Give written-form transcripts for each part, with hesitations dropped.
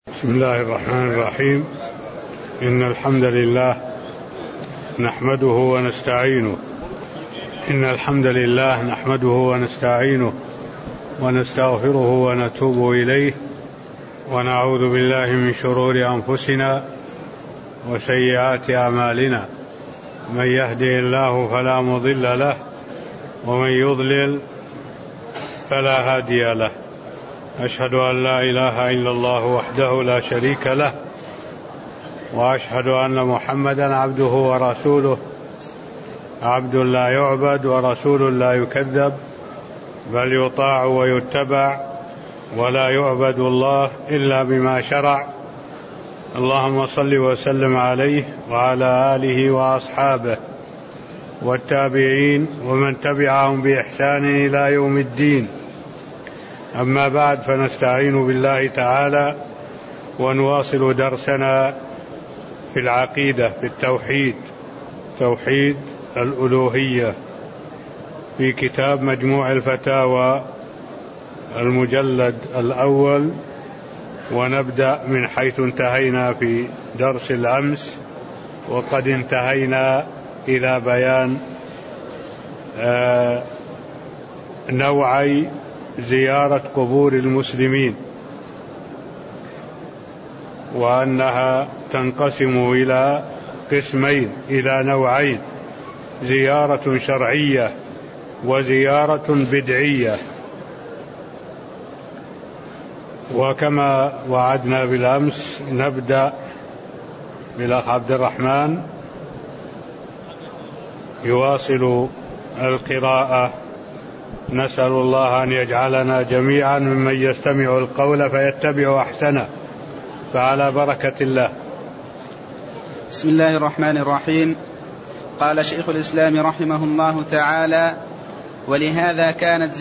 بسم الله الرحمن الرحيم. إن الحمد لله نحمده ونستعينه ونستغفره ونتوب إليه ونعوذ بالله من شرور أنفسنا وسيئات أعمالنا. من يهده الله فلا مضل له ومن يضلل فلا هادي له. أشهد أن لا إله إلا الله وحده لا شريك له، وأشهد أن محمدا عبده ورسوله، عبد لا يعبد ورسول لا يكذب، بل يطاع ويتبع، ولا يعبد الله إلا بما شرع. اللهم صل وسلم عليه وعلى آله وأصحابه والتابعين ومن تبعهم بإحسان إلى يوم الدين. أما بعد، فنستعين بالله تعالى ونواصل درسنا في العقيدة، في التوحيد، توحيد الألوهية، في كتاب مجموع الفتاوى المجلد الأول، ونبدأ من حيث انتهينا في درس الأمس، وقد انتهينا إلى بيان نوعي زيارة قبور المسلمين، وأنها تنقسم إلى قسمين، إلى نوعين: زيارة شرعية وزيارة بدعية. وكما وعدنا بالأمس نبدأ بالأخ عبد الرحمن يواصل القراءة. نسأل الله أن يجعلنا جميعا ممن يستمع القول فيتبع أحسنه، فعلى بركة الله. بسم الله الرحمن الرحيم. قال شيخ الإسلام رحمه الله تعالى: ولهذا كانت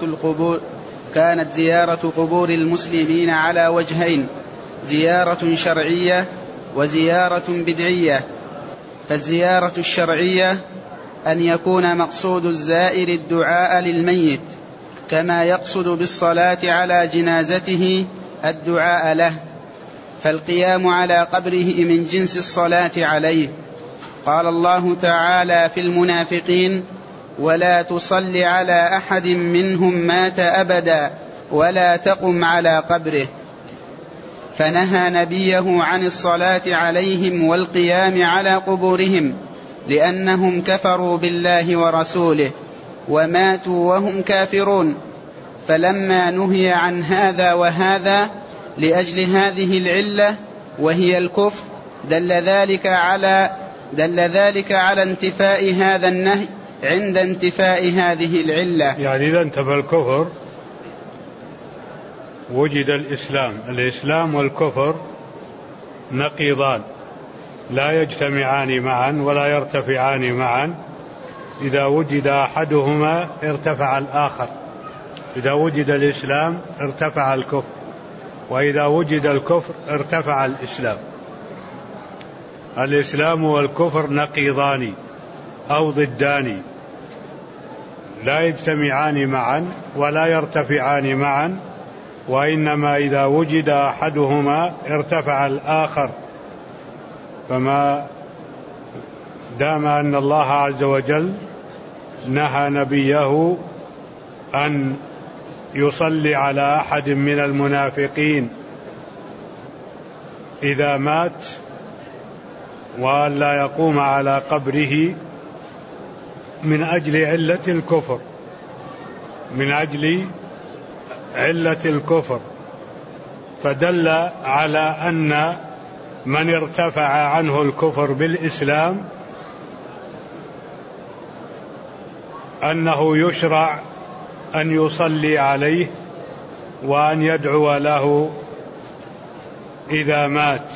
زيارة قبور المسلمين على وجهين: زيارة شرعية وزيارة بدعية. فالزيارة الشرعية أن يكون مقصود الزائر الدعاء للميت، كما يقصد بالصلاة على جنازته الدعاء له، فالقيام على قبره من جنس الصلاة عليه. قال الله تعالى في المنافقين: ولا تصل على أحد منهم مات أبدا ولا تقم على قبره. فنهى نبيه عن الصلاة عليهم والقيام على قبورهم، لأنهم كفروا بالله ورسوله وماتوا وهم كافرون. فلما نهي عن هذا وهذا لأجل هذه العلة وهي الكفر، دل ذلك على انتفاء هذا النهي عند انتفاء هذه العلة. يعني إذا انتفى الكفر وجد الإسلام والكفر نقيضان، لا يجتمعان معا ولا يرتفعان معا. إذا وجد أحدهما ارتفع الآخر. إذا وجد الإسلام ارتفع الكفر، وإذا وجد الكفر ارتفع الإسلام. الإسلام والكفر نقيضان أو ضدان، لا يجتمعان معا ولا يرتفعان معا، وإنما إذا وجد أحدهما ارتفع الآخر. فما دام أن الله عز وجل نهى نبيه أن يصلي على أحد من المنافقين إذا مات، وأن لا يقوم على قبره من أجل علة الكفر، فدل على أن من ارتفع عنه الكفر بالإسلام أنه يشرع أن يصلي عليه وأن يدعو له إذا مات،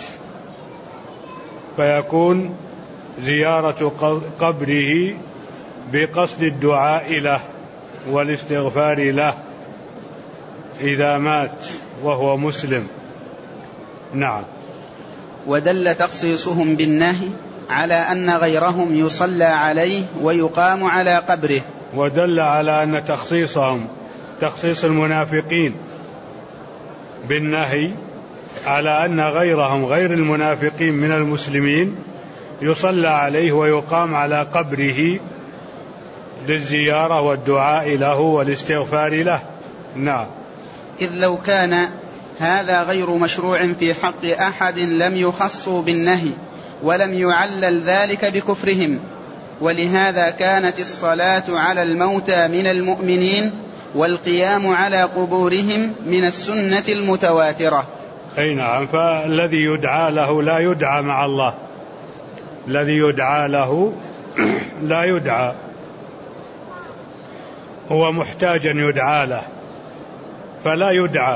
فيكون زيارة قبره بقصد الدعاء له والاستغفار له إذا مات وهو مسلم. نعم. ودل تخصيصهم بالنهي على أن غيرهم يصلى عليه ويقام على قبره. ودل على أن تخصيص المنافقين بالنهي على أن غيرهم غير المنافقين من المسلمين يصلى عليه ويقام على قبره للزيارة والدعاء له والاستغفار له. نعم. إذ لو كان هذا غير مشروع في حق أحد لم يخصوا بالنهي ولم يعلل ذلك بكفرهم، ولهذا كانت الصلاة على الموتى من المؤمنين والقيام على قبورهم من السنة المتواترة. أي نعم. فالذي يدعى له لا يدعى مع الله، الذي يدعى له لا يدعى، هو محتاج أن يدعى له فلا يدعى،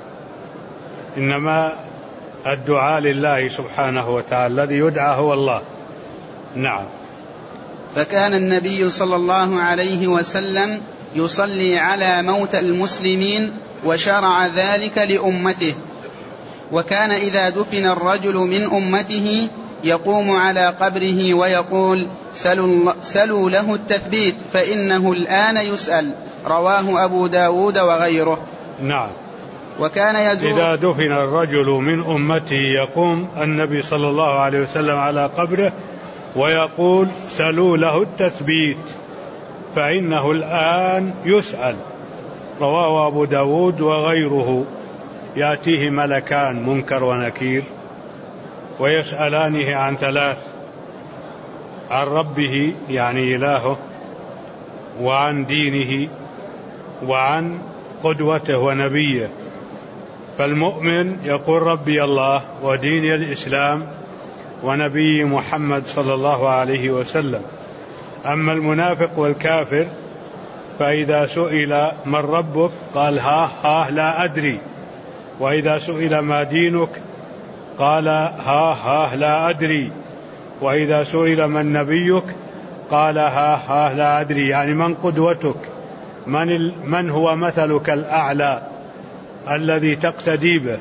إنما الدعاء لله سبحانه وتعالى، الذي يدعى هو الله. نعم. فكان النبي صلى الله عليه وسلم يصلي على موتى المسلمين وشرع ذلك لأمته، وكان إذا دفن الرجل من أمته يقوم على قبره ويقول سلوا له التثبيت فإنه الآن يسأل، رواه أبو داود وغيره. نعم. وكان يزور إذا دفن الرجل من أمته يقوم النبي صلى الله عليه وسلم على قبره ويقول سلوا له التثبيت فإنه الآن يسأل، رواه أبو داود وغيره. يأتيه ملكان منكر ونكير ويسألانه عن ثلاث: عن ربه يعني إلهه، وعن دينه، وعن قدوته ونبيه. فالمؤمن يقول ربي الله وديني الإسلام ونبي محمد صلى الله عليه وسلم. أما المنافق والكافر فإذا سئل من ربك قال ها لا أدري، وإذا سئل ما دينك قال ها لا أدري، وإذا سئل من نبيك قال ها لا أدري، يعني من قدوتك، من هو مثلك الأعلى الذي تقتدي به،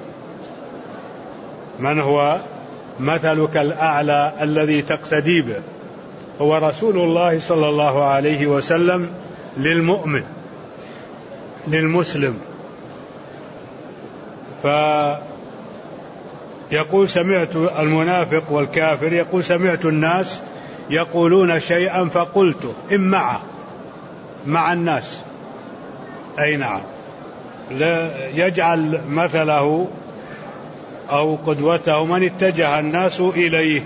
من هو مثلك الأعلى الذي تقتدي به؟ هو رسول الله صلى الله عليه وسلم للمؤمن للمسلم. فيقول سمعت المنافق والكافر يقول سمعت الناس يقولون شيئا فقلته، إن مع الناس. أي نعم. لا يجعل مثله أو قدوته من اتجه الناس إليه.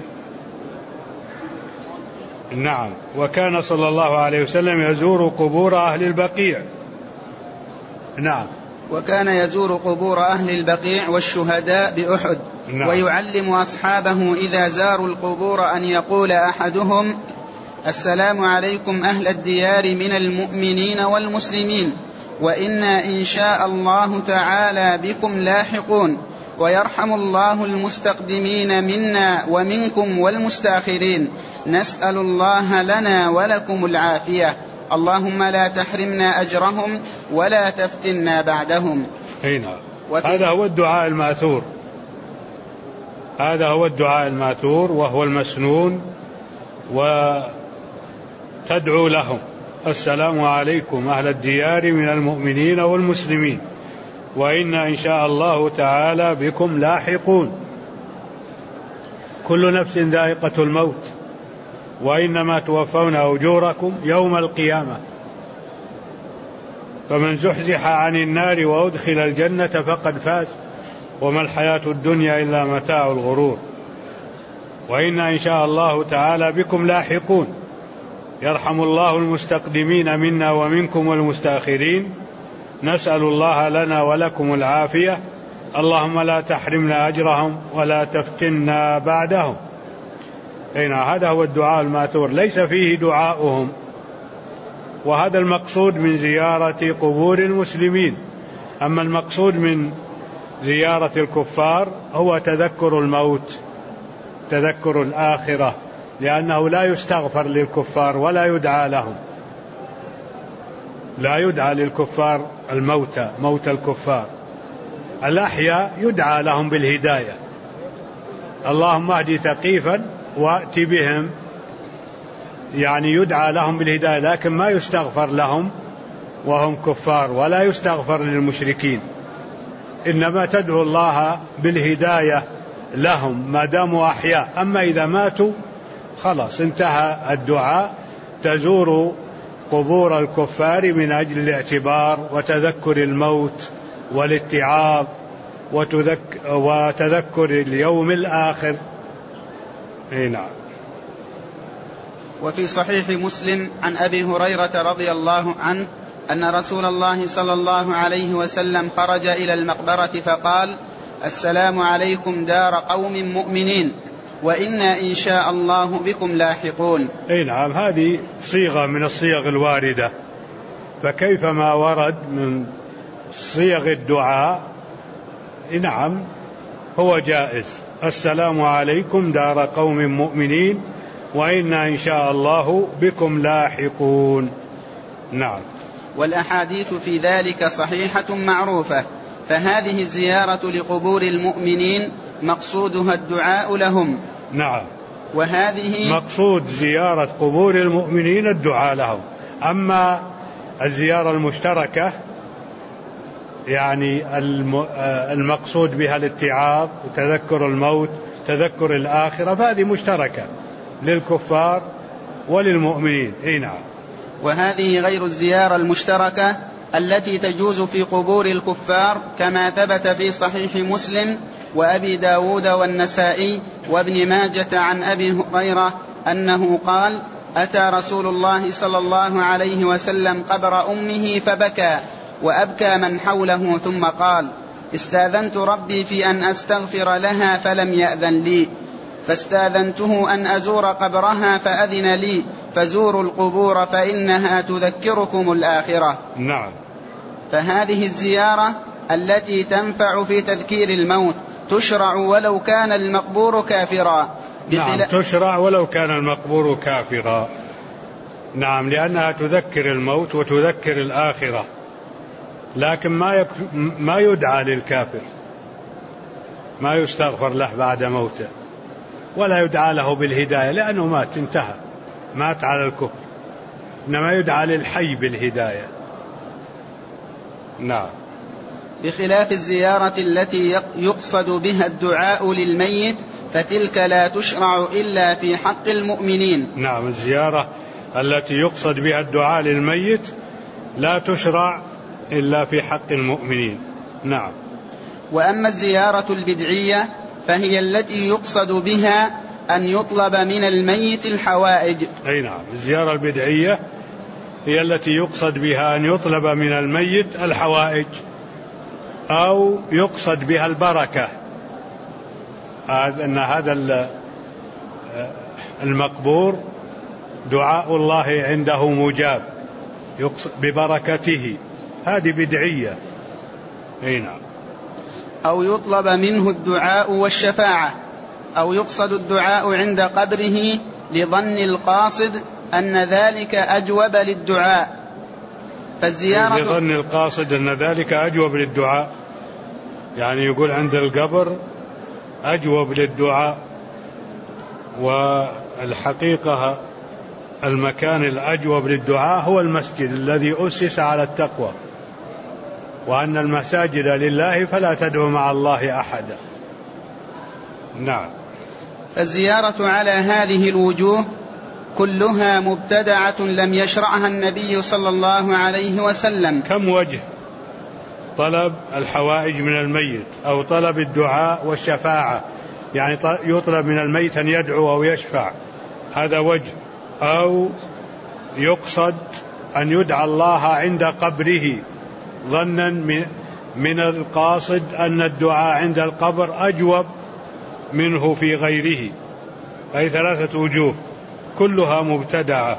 نعم. وكان صلى الله عليه وسلم يزور قبور أهل البقيع. نعم. وكان يزور قبور أهل البقيع والشهداء بأحد. نعم. ويعلم أصحابه إذا زاروا القبور أن يقول أحدهم السلام عليكم أهل الديار من المؤمنين والمسلمين، وإنا إن شاء الله تعالى بكم لاحقون، ويرحم الله المستقدمين منا ومنكم والمستأخرين، نسأل الله لنا ولكم العافية، اللهم لا تحرمنا أجرهم ولا تفتنا بعدهم. هنا. هذا هو الدعاء الماثور، هذا هو الدعاء الماثور وهو المسنون. وتدعو لهم السلام عليكم أهل الديار من المؤمنين والمسلمين، وإنا إن شاء الله تعالى بكم لاحقون، كل نفس ذائقة الموت، وإنما توفون أجوركم يوم القيامة، فمن زحزح عن النار وأدخل الجنة فقد فاز، وما الحياة الدنيا إلا متاع الغرور. وإنا إن شاء الله تعالى بكم لاحقون، يرحم الله المستقدمين منا ومنكم والمستأخرين، نسأل الله لنا ولكم العافية، اللهم لا تحرمنا أجرهم ولا تفتنا بعدهم. هذا هو الدعاء الماثور، ليس فيه دعاؤهم، وهذا المقصود من زيارة قبور المسلمين. أما المقصود من زيارة الكفار هو تذكر الموت، تذكر الآخرة، لأنه لا يستغفر للكفار ولا يدعى لهم، لا يدعى للكفار الموتى، موت الكفار. الأحياء يدعى لهم بالهداية، اللهم اهد ثقيفا وأت بهم، يعني يدعى لهم بالهداية، لكن ما يستغفر لهم وهم كفار، ولا يستغفر للمشركين. إنما تدعو الله بالهداية لهم ما داموا أحياء. أما إذا ماتوا خلاص انتهى الدعاء. تزور قبور الكفار من أجل الاعتبار وتذكر الموت والاتعاظ وتذكر اليوم الآخر. نعم. وفي صحيح مسلم عن أبي هريرة رضي الله عنه أن رسول الله صلى الله عليه وسلم خرج إلى المقبرة فقال: السلام عليكم دار قوم مؤمنين وإنا إن شاء الله بكم لاحقون. نعم، هذه صيغة من الصيغ الواردة، فكيف ما ورد من صيغ الدعاء نعم هو جائز. السلام عليكم دار قوم مؤمنين وإنا إن شاء الله بكم لاحقون. نعم. والأحاديث في ذلك صحيحة معروفة، فهذه الزيارة لقبور المؤمنين مقصودها الدعاء لهم. نعم. وهذه مقصود زيارة قبور المؤمنين الدعاء لهم. أما الزيارة المشتركة يعني المقصود بها الاتعاظ وتذكر الموت تذكر الآخرة، فهذه مشتركة للكفار وللمؤمنين. نعم. وهذه غير الزيارة المشتركة التي تجوز في قبور الكفار، كما ثبت في صحيح مسلم وأبي داود والنسائي وابن ماجة عن أبي هريرة أنه قال: أتى رسول الله صلى الله عليه وسلم قبر أمه فبكى وأبكى من حوله، ثم قال: استاذنت ربي في أن أستغفر لها فلم يأذن لي، فاستاذنته أن أزور قبرها فأذن لي، فزوروا القبور فإنها تذكركم الآخرة. نعم. فهذه الزيارة التي تنفع في تذكير الموت تشرع ولو كان المقبور كافرا. نعم، تشرع ولو كان المقبور كافرا. نعم، لأنها تذكر الموت وتذكر الآخرة، لكن ما يدعى للكافر، ما يستغفر له بعد موته، ولا يدعى له بالهداية لأنه مات، انتهى، مات على الكفر، إنما يدعى للحي بالهداية. نعم. بخلاف الزيارة التي يقصد بها الدعاء للميت فتلك لا تشرع إلا في حق المؤمنين. نعم، الزيارة التي يقصد بها الدعاء للميت لا تشرع إلا في حق المؤمنين. نعم. وأما الزيارة البدعية فهي التي يقصد بها أن يطلب من الميت الحوائج. أي نعم، الزيارة البدعية هي التي يقصد بها أن يطلب من الميت الحوائج أو يقصد بها البركة، أن هذا المقبور دعاء الله عنده مجاب ببركته، هذه بدعية. أي نعم. أو يطلب منه الدعاء والشفاعة، أو يقصد الدعاء عند قبره لظن القاصد أن ذلك أجوب للدعاء. فالزيارة لظن القاصد أن ذلك أجوب للدعاء، يعني يقول عند القبر أجوب للدعاء، والحقيقة المكان الأجوب للدعاء هو المسجد الذي أسس على التقوى، وأن المساجد لله فلا تدعو مع الله أحدا. نعم. فالزيارة على هذه الوجوه كلها مبتدعة لم يشرعها النبي صلى الله عليه وسلم. كم وجه؟ طلب الحوائج من الميت، أو طلب الدعاء والشفاعة، يعني يطلب من الميت أن يدعو أو يشفع، هذا وجه. أو يقصد أن يدعى الله عند قبره ظنا من القاصد أن الدعاء عند القبر أجوب منه في غيره. أي ثلاثة وجوه كلها مبتدعة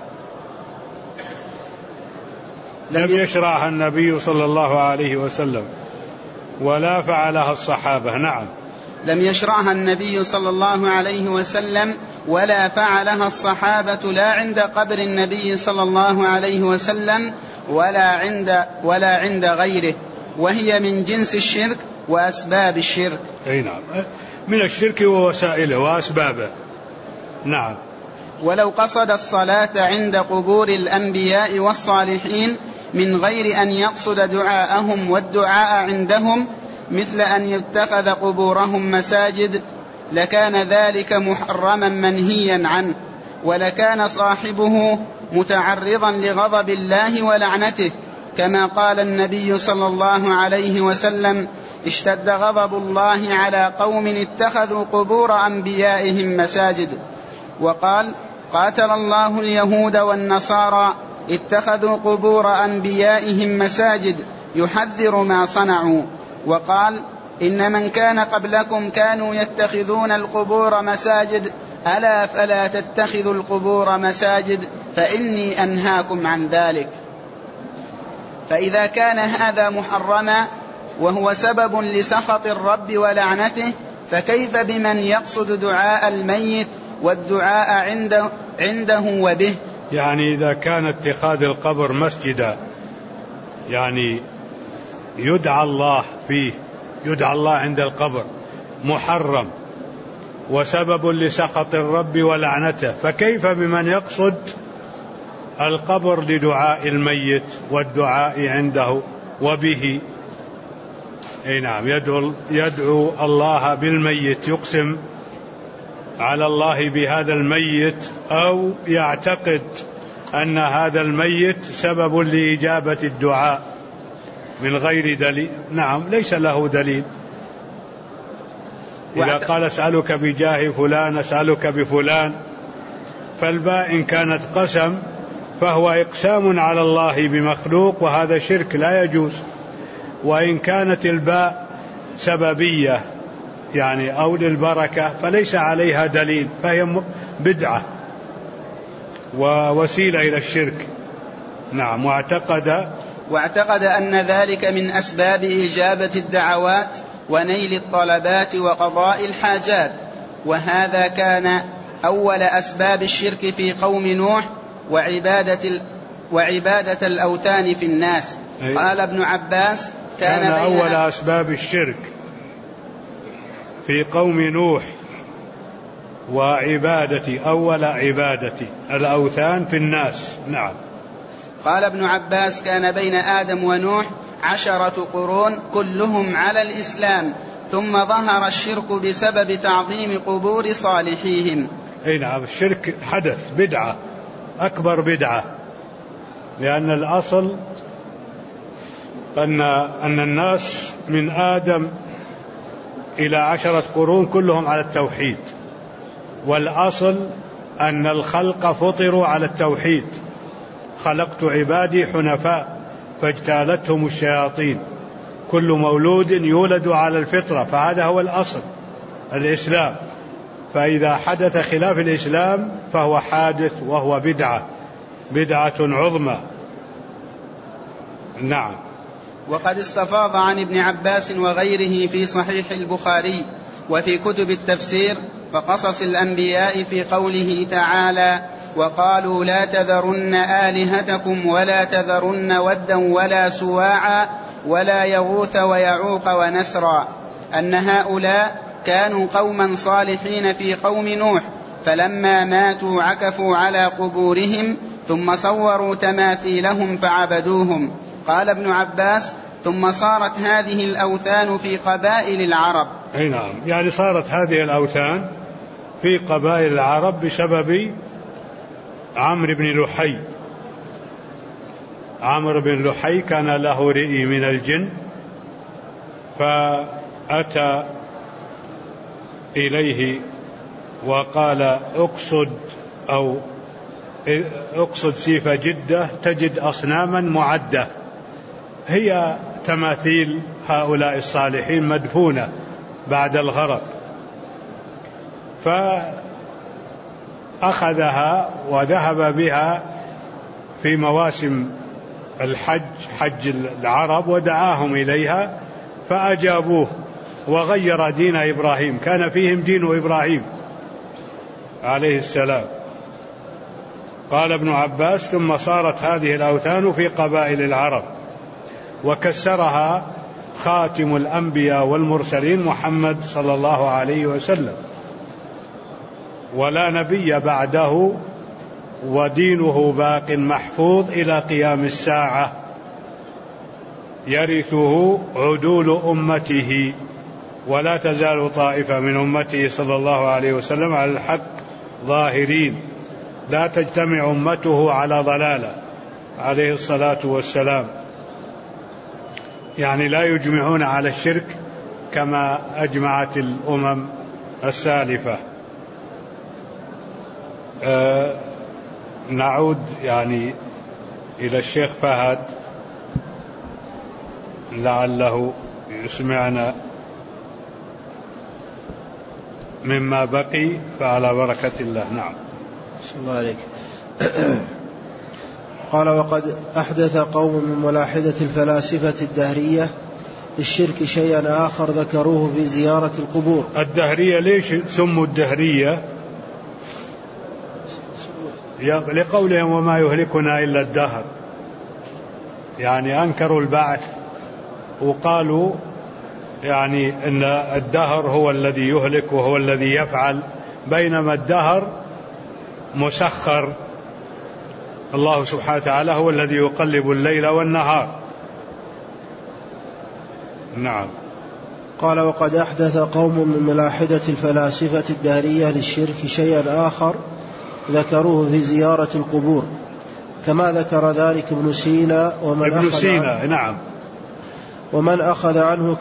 لم يشرعها النبي صلى الله عليه وسلم ولا فعلها الصحابة. نعم. لم يشرعها النبي صلى الله عليه وسلم ولا فعلها الصحابة، لا عند قبر النبي صلى الله عليه وسلم ولا عند غيره، وهي من جنس الشرك وأسباب الشرك. أي نعم، من الشرك ووسائله وأسبابه. نعم. ولو قصد الصلاة عند قبور الأنبياء والصالحين من غير أن يقصد دعاءهم والدعاء عندهم مثل أن يتخذ قبورهم مساجد لكان ذلك محرما منهيا عنه، ولكان صاحبه متعرضا لغضب الله ولعنته، كما قال النبي صلى الله عليه وسلم: اشتد غضب الله على قوم اتخذوا قبور أنبيائهم مساجد. وقال: قاتل الله اليهود والنصارى اتخذوا قبور أنبيائهم مساجد يحذر ما صنعوا. وقال: إن من كان قبلكم كانوا يتخذون القبور مساجد، ألا فلا تتخذوا القبور مساجد فإني أنهاكم عن ذلك. فإذا كان هذا محرما وهو سبب لسخط الرب ولعنته، فكيف بمن يقصد دعاء الميت والدعاء عنده وبه؟ يعني إذا كان اتخاذ القبر مسجدا، يعني يدعى الله فيه، يدعى الله عند القبر، محرم وسبب لسخط الرب ولعنته، فكيف بمن يقصد القبر لدعاء الميت والدعاء عنده وبه؟ نعم، يدعو الله بالميت، يقسم على الله بهذا الميت، أو يعتقد أن هذا الميت سبب لإجابة الدعاء من غير دليل. نعم، ليس له دليل. إذا قال أسألك بجاه فلان، أسألك بفلان، فالباء إن كانت قسم فهو إقسام على الله بمخلوق، وهذا شرك لا يجوز. وإن كانت الباء سببية يعني أو للبركة فليس عليها دليل، فهي بدعة ووسيلة إلى الشرك. نعم. واعتقد أن ذلك من أسباب إجابة الدعوات ونيل الطلبات وقضاء الحاجات، وهذا كان أول أسباب الشرك في قوم نوح وعبادة الأوثان في الناس. قال ابن عباس: كان أول أسباب الشرك في قوم نوح أول عبادة الأوثان في الناس. نعم. قال ابن عباس: كان بين آدم ونوح 10 قرون كلهم على الإسلام، ثم ظهر الشرك بسبب تعظيم قبور صالحيهم. نعم، الشرك حدث بدعة، أكبر بدعة، لأن الأصل أن الناس من آدم إلى 10 قرون كلهم على التوحيد، والأصل أن الخلق فطروا على التوحيد. خلقت عبادي حنفاء فاجتالتهم الشياطين، كل مولود يولد على الفطرة، فهذا هو الأصل الإسلام. فإذا حدث خلاف الإسلام فهو حادث وهو بدعة عظمى. نعم. وقد استفاض عن ابن عباس وغيره في صحيح البخاري وفي كتب التفسير وقصص الأنبياء في قوله تعالى: وقالوا لا تذرن آلهتكم ولا تذرن ودا ولا سواعا ولا يغوث ويعوق ونسرا، أن هؤلاء كانوا قوما صالحين في قوم نوح، فلما ماتوا عكفوا على قبورهم ثم صوروا تماثيلهم فعبدوهم. قال ابن عباس: ثم صارت هذه الأوثان في قبائل العرب. نعم، يعني صارت هذه الأوثان في قبائل العرب بسبب عمرو بن لحي. عمرو بن لحي كان له رئي من الجن، فأتى إليه وقال: اقصد سيف جدة تجد أصناما معدة، هي تماثيل هؤلاء الصالحين مدفونة بعد الغرق. فأخذها وذهب بها في مواسم الحج، حج العرب، ودعاهم إليها فأجابوه وغير دين إبراهيم، كان فيهم دين إبراهيم عليه السلام. قال ابن عباس: ثم صارت هذه الأوثان في قبائل العرب، وكسرها خاتم الأنبياء والمرسلين محمد صلى الله عليه وسلم، ولا نبي بعده، ودينه باق محفوظ إلى قيام الساعة. يرثه عدول أمته، ولا تزال طائفة من أمته صلى الله عليه وسلم على الحق ظاهرين، لا تجتمع أمته على ضلالة عليه الصلاة والسلام، يعني لا يجمعون على الشرك كما أجمعت الأمم السالفة. نعود يعني إلى الشيخ فهد لعله يسمعنا مما بقي، فعلى بركة الله. نعم. بسم الله عليك. قال: وقد أحدث قوم من ملاحدة الفلاسفة الدهرية الشرك شيئا آخر ذكروه في زيارة القبور. الدهرية ليش سموا الدهرية؟ لقولهم وما يهلكنا إلا الدهر، يعني أنكروا البعث وقالوا يعني إن الدهر هو الذي يهلك وهو الذي يفعل، بينما الدهر مسخر، الله سبحانه وتعالى هو الذي يقلب الليل والنهار. نعم. قال: وقد أحدث قوم من ملاحدة الفلاسفة الدهرية للشرك شيئا آخر ذكروه في زيارة القبور، كما ذكر ذلك ابن سينا نعم، ومن أخذ عنه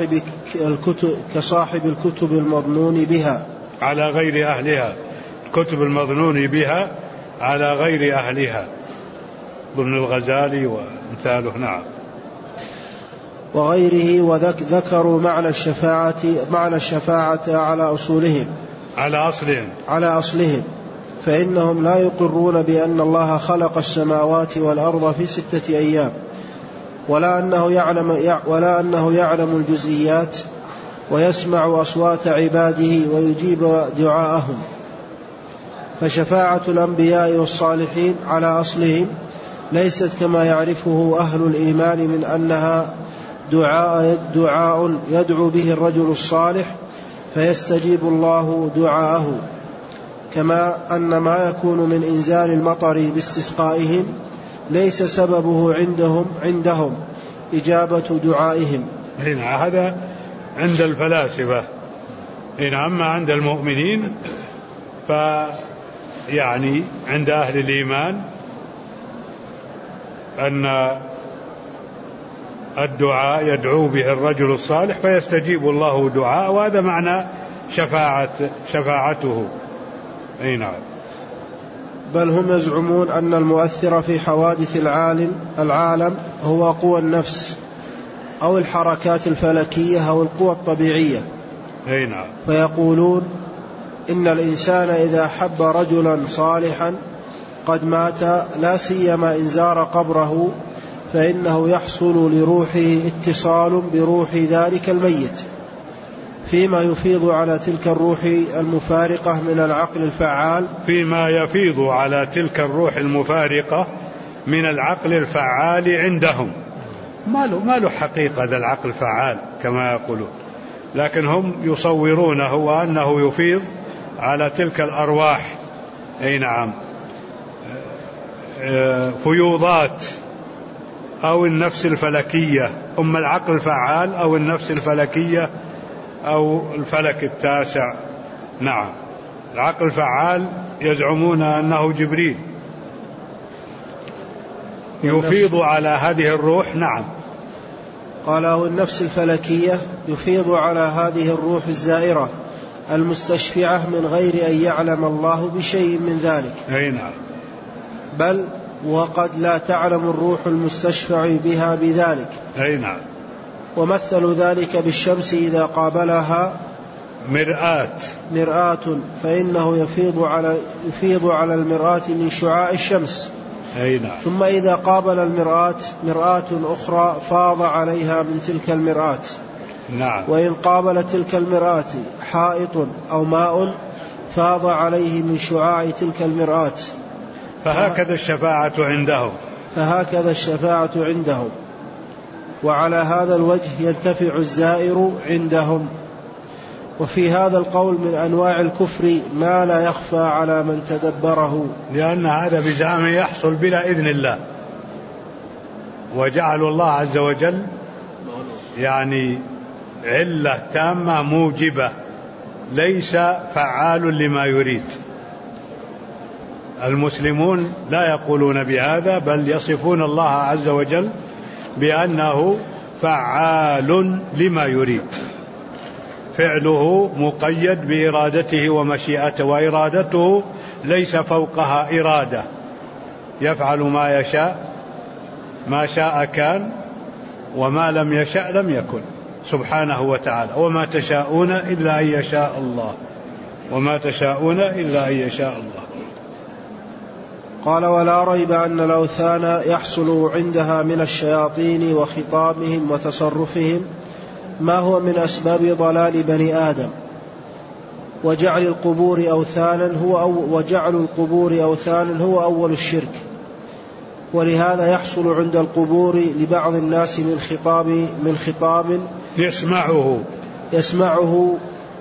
كصاحب الكتب المظنون بها على غير أهلها، الكتب المظنون بها على غير أهلها، ابن الغزالي وامثاله. نعم. وغيره، وذكروا معنى الشفاعة على أصلهم، فإنهم لا يقرون بأن الله خلق السماوات والأرض في 6 أيام، ولا أنه يعلم الجزئيات ويسمع أصوات عباده ويجيب دعاءهم. فشفاعة الأنبياء والصالحين على أصلهم ليست كما يعرفه أهل الإيمان من أنها دعاء يدعو به الرجل الصالح فيستجيب الله دعاءه، كما أن ما يكون من إنزال المطر باستسقائهم ليس سببه عندهم إجابة دعائهم. هنا هذا عند الفلاسفة. هنا أما عند المؤمنين فيعني عند أهل الإيمان أن الدعاء يدعو به الرجل الصالح فيستجيب الله دعاء، وهذا معنى شفاعته. أي نعم. بل هم يزعمون أن المؤثر في حوادث العالم هو قوى النفس أو الحركات الفلكية أو القوى الطبيعية. أي نعم. فيقولون إن الإنسان إذا حب رجلا صالحا قد مات، لا سيما إن زار قبره، فإنه يحصل لروحه اتصال بروح ذلك الميت، فيما يفيض على تلك الروح المفارقة من العقل الفعال، عندهم. ما له حقيقة ذا العقل الفعال كما يقولون، لكن هم يصورونه وأنه يفيض على تلك الأرواح. أي نعم. فيوضات أو النفس الفلكية، أما العقل الفعال أو النفس الفلكية أو الفلك التاسع. نعم. العقل الفعال يزعمون أنه جبريل يفيض على هذه الروح. نعم. قاله النفس الفلكية يفيض على هذه الروح الزائرة المستشفعة من غير أن يعلم الله بشيء من ذلك. أي نعم. بل وقد لا تعلم الروح المستشفع بها بذلك. أي نعم. ومثلوا ذلك بالشمس إذا قابلها مرآة، فإنه يفيض على المرآة من شعاع الشمس. أي نعم. ثم إذا قابل المرآة مرآة أخرى فاض عليها من تلك المرآة. نعم. وإن قابل تلك المرآة حائط أو ماء فاض عليه من شعاع تلك المرآة. فهكذا الشفاعة عندهم. وعلى هذا الوجه ينتفع الزائر عندهم. وفي هذا القول من أنواع الكفر ما لا يخفى على من تدبره، لأن هذا بزعمه يحصل بلا إذن الله، وجعلوا الله عز وجل يعني علة تامة موجبة، ليس فعال لما يريد. المسلمون لا يقولون بهذا، بل يصفون الله عز وجل بأنه فعال لما يريد، فعله مقيد بإرادته ومشيئته، وإرادته ليس فوقها إرادة، يفعل ما يشاء، ما شاء كان وما لم يشاء لم يكن سبحانه وتعالى. وما تشاءون إلا أن يشاء الله، وما تشاءون إلا أن يشاء الله. قال: ولا ريب أن الأوثان يحصل عندها من الشياطين وخطابهم وتصرفهم ما هو من أسباب ضلال بني آدم، وجعل القبور أوثانا هو أول الشرك. ولهذا يحصل عند القبور لبعض الناس من خطاب يسمعه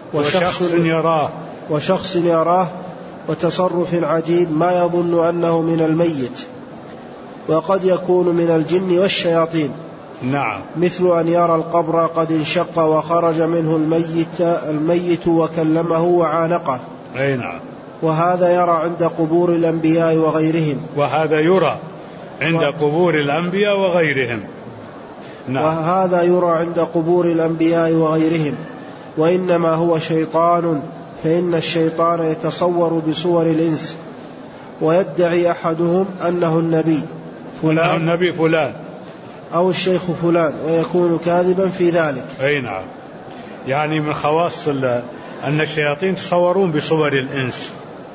وشخص يراه وتصرف عجيب ما يظن أنه من الميت، وقد يكون من الجن والشياطين. نعم. مثل أن يرى القبر قد انشق وخرج منه الميت وكلمه وعانقه. أي نعم. وهذا يرى عند قبور الأنبياء وغيرهم. وهذا يرى عند قبور الأنبياء وغيرهم. نعم. وهذا يرى عند قبور الأنبياء وغيرهم، وإنما هو شيطان، فإن الشيطان يتصور بصور الإنس، ويدعي أحدهم أنه النبي فلان أو الشيخ فلان، ويكون كاذبا في ذلك. أي نعم. يعني من خواص أن الشياطين يتصورون بصور الإنس.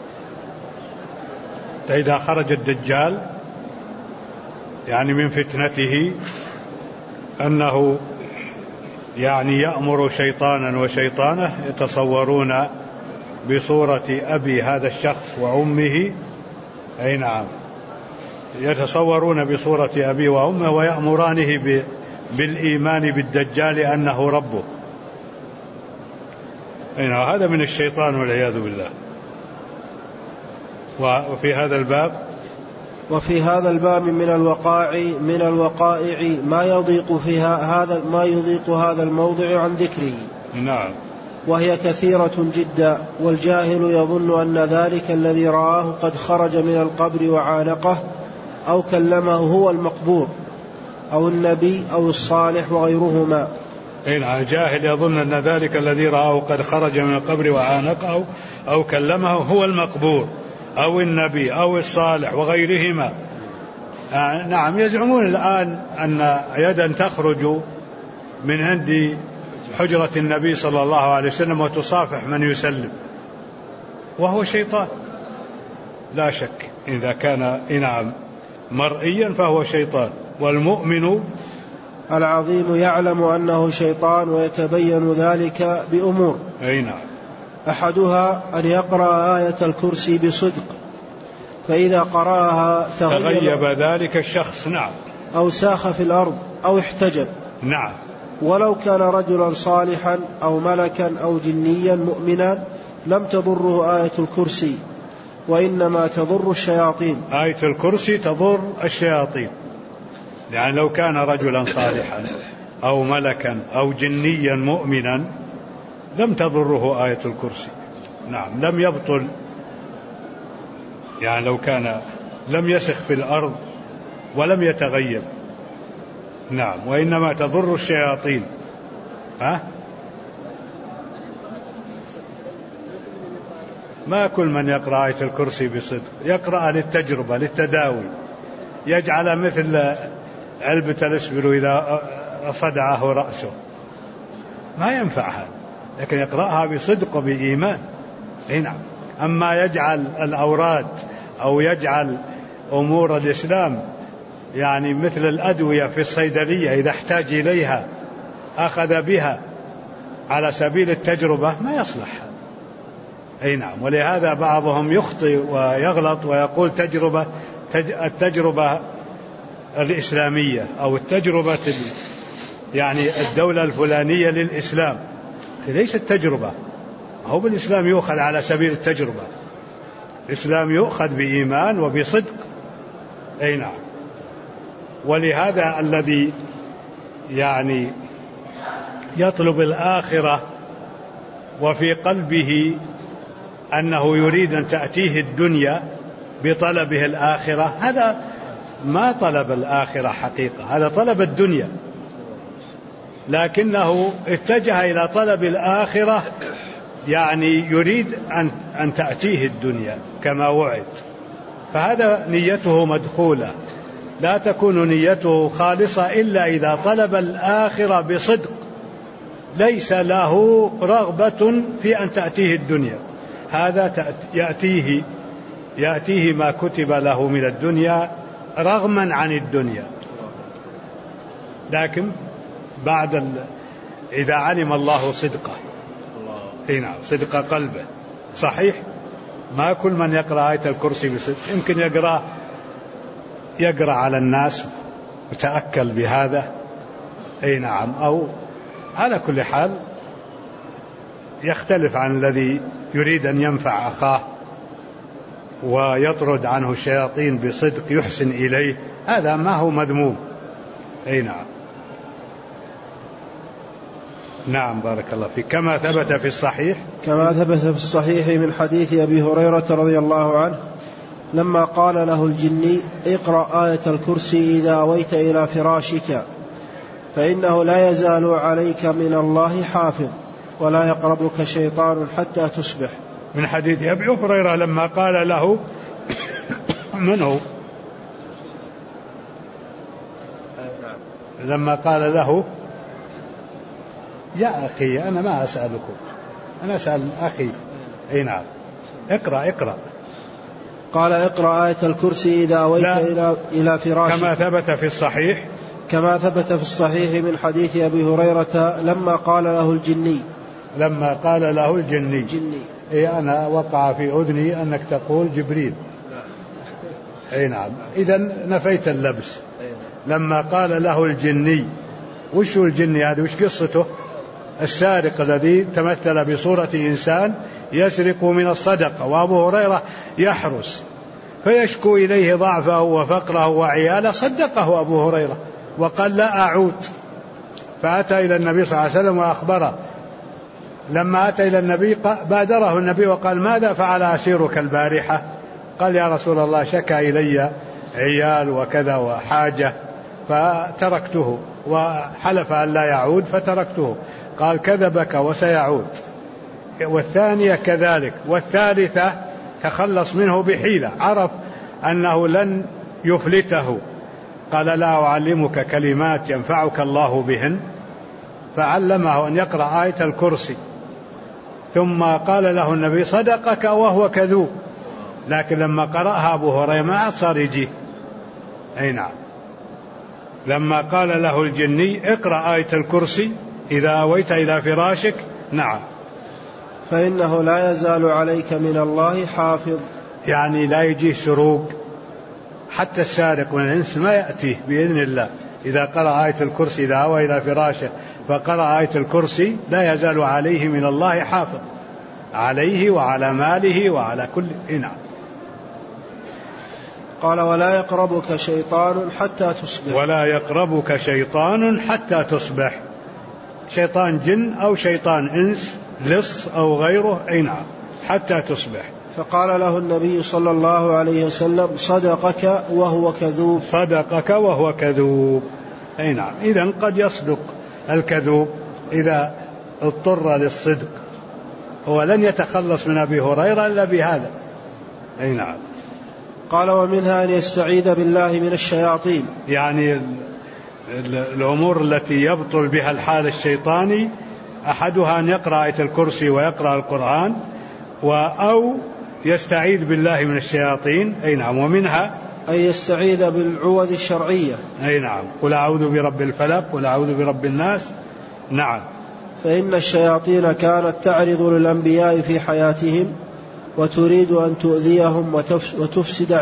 إذا خرج الدجال يعني من فتنته أنه يعني يأمر شيطانا وشيطانه يتصورون بصورة أبي هذا الشخص وأمه. أي نعم. يتصورون بصورة أبي وأمه ويأمرانه بالإيمان بالدجال أنه ربه. أي نعم. هذا من الشيطان والعياذ بالله. وفي هذا الباب من الوقائع ما يضيق هذا الموضع عن ذكره. نعم. وهي كثيرة جدا، والجاهل يظن أن ذلك الذي رآه قد خرج من القبر وعانقه أو كلمه هو المقبور أو النبي أو الصالح وغيرهما. الجاهل يظن أن ذلك الذي رآه قد خرج من القبر وعانقه أو كلمه هو المقبور أو النبي أو الصالح وغيرهما. نعم. يزعمون الآن أن يدا تخرج من عند حجرة النبي صلى الله عليه وسلم وتصافح من يسلم، وهو شيطان لا شك. إذا كان نعم مرئيا فهو شيطان. والمؤمن العظيم يعلم أنه شيطان، ويتبين ذلك بأمور. أي نعم. أحدها أن يقرأ آية الكرسي بصدق، فإذا قرأها تغيب ذلك الشخص. نعم. أو ساخ في الأرض أو احتجب. نعم. ولو كان رجلا صالحا أو ملكا أو جنيا مؤمنا لم تضره آية الكرسي، وإنما تضر الشياطين. آية الكرسي تضر الشياطين، يعني لو كان رجلا صالحا أو ملكا أو جنيا مؤمنا لم تضره آية الكرسي. نعم. لم يبطل، يعني لو كان لم يسخ في الأرض ولم يتغيب. نعم. وإنما تضر الشياطين. ما كل من يقرأ آية الكرسي بصدق، يقرأ للتجربة للتداوي، يجعل مثل علبة الاسبرو إذا صدعه رأسه، ما ينفع هذا، لكن يقرأها بصدق وبإيمان. نعم. أما يجعل الأوراد أو يجعل أمور الإسلام يعني مثل الأدوية في الصيدلية، إذا احتاج إليها أخذ بها على سبيل التجربة، ما يصلح. أي نعم. ولهذا بعضهم يخطئ ويغلط ويقول التجربة الإسلامية أو التجربة يعني الدولة الفلانية للإسلام، ليست تجربة. هو بالإسلام يؤخذ على سبيل التجربة، الإسلام يؤخذ بإيمان وبصدق. أي نعم. ولهذا الذي يعني يطلب الآخرة وفي قلبه أنه يريد أن تأتيه الدنيا بطلبه الآخرة، هذا ما طلب الآخرة حقيقة، هذا طلب الدنيا، لكنه اتجه إلى طلب الآخرة، يعني يريد أن تأتيه الدنيا كما وعد، فهذا نيته مدخولة، لا تكون نيته خالصة إلا إذا طلب الآخرة بصدق، ليس له رغبة في أن تأتيه الدنيا، هذا يأتيه ما كتب له من الدنيا رغما عن الدنيا. لكن إذا علم الله صدقه، هنا صدق قلبه، صحيح ما كل من يقرأ آية الكرسي بصدق، يمكن يقرأ على الناس وتأكل بهذا، أي نعم، أو على كل حال يختلف عن الذي يريد أن ينفع أخاه ويطرد عنه الشياطين بصدق يحسن إليه، هذا ما هو مذموم. أي نعم. نعم بارك الله فيك. كما ثبت في الصحيح من حديث أبي هريرة رضي الله عنه لما قال له الجني اقرأ آية الكرسي إذا أويت إلى فراشك فإنه لا يزال عليك من الله حافظ ولا يقربك شيطان حتى تصبح. من حديث أبي هريرة لما قال له من هو؟ لما قال له يا أخي أنا ما أسألكم، أنا أسأل أخي. أي نعم. اقرأ. قال اقرأ آية الكرسي إذا أويت إلى فراشك كما ثبت في الصحيح من حديث أبي هريرة لما قال له الجني. إيه أنا وقع في أذني أنك تقول جبريل. أي نعم. إذن نفيت اللبس. لما قال له الجني، وش هو الجني هذا؟ وش قصته؟ السارق الذي تمثل بصورة إنسان يسرق من الصدقة، وأبو هريرة يحرس فيشكو إليه ضعفه وفقره وعياله، صدقه أبو هريرة وقال لا أعود، فأتى إلى النبي صلى الله عليه وسلم وأخبره. لما أتى إلى النبي بادره النبي وقال ماذا فعل أسيرك البارحة؟ قال يا رسول الله شكى إلي عيال وكذا وحاجة فتركته، وحلف أن لا يعود فتركته. قال كذبك وسيعود. والثانية كذلك، والثالثة تخلص منه بحيلة، عرف أنه لن يفلته، قال لا أعلمك كلمات ينفعك الله بهن، فعلمه أن يقرأ آية الكرسي، ثم قال له النبي صدقك وهو كذوب، لكن لما قرأها أبو هريرة ما صار يجي. أي نعم. لما قال له الجني اقرأ آية الكرسي إذا أويت إلى فراشك، نعم، فإنه لا يزال عليك من الله حافظ، يعني لا يجيه سروق، حتى السارق من الإنس ما يأتيه بإذن الله. إذا قرأ آية الكرسي إذا أوى إلى فراشه فقرأ آية الكرسي لا يزال عليه من الله حافظ، عليه وعلى ماله وعلى كل. نعم. قال ولا يقربك شيطان حتى تصبح. ولا يقربك شيطان حتى تصبح، شيطان جن أو شيطان إنس لص أو غيره. أي نعم. حتى تصبح. فقال له النبي صلى الله عليه وسلم صدقك وهو كذوب. صدقك وهو كذوب. أي نعم. إذن قد يصدق الكذوب إذا اضطر للصدق، هو لن يتخلص من أبي هريرة إلا بهذا. أي نعم. قال ومنها أن يستعيذ بالله من الشياطين، يعني الأمور التي يبطل بها الحال الشيطاني أحدها أن يقرأ آية الكرسي ويقرأ القرآن، أو يستعيذ بالله من الشياطين. أي نعم. ومنها أن يستعيذ بالعوذ الشرعية. أي نعم. قل أعوذ برب الفلق، قل أعوذ برب الناس. نعم. فإن الشياطين كانت تعرض للأنبياء في حياتهم وتريد أن تؤذيهم وتفسد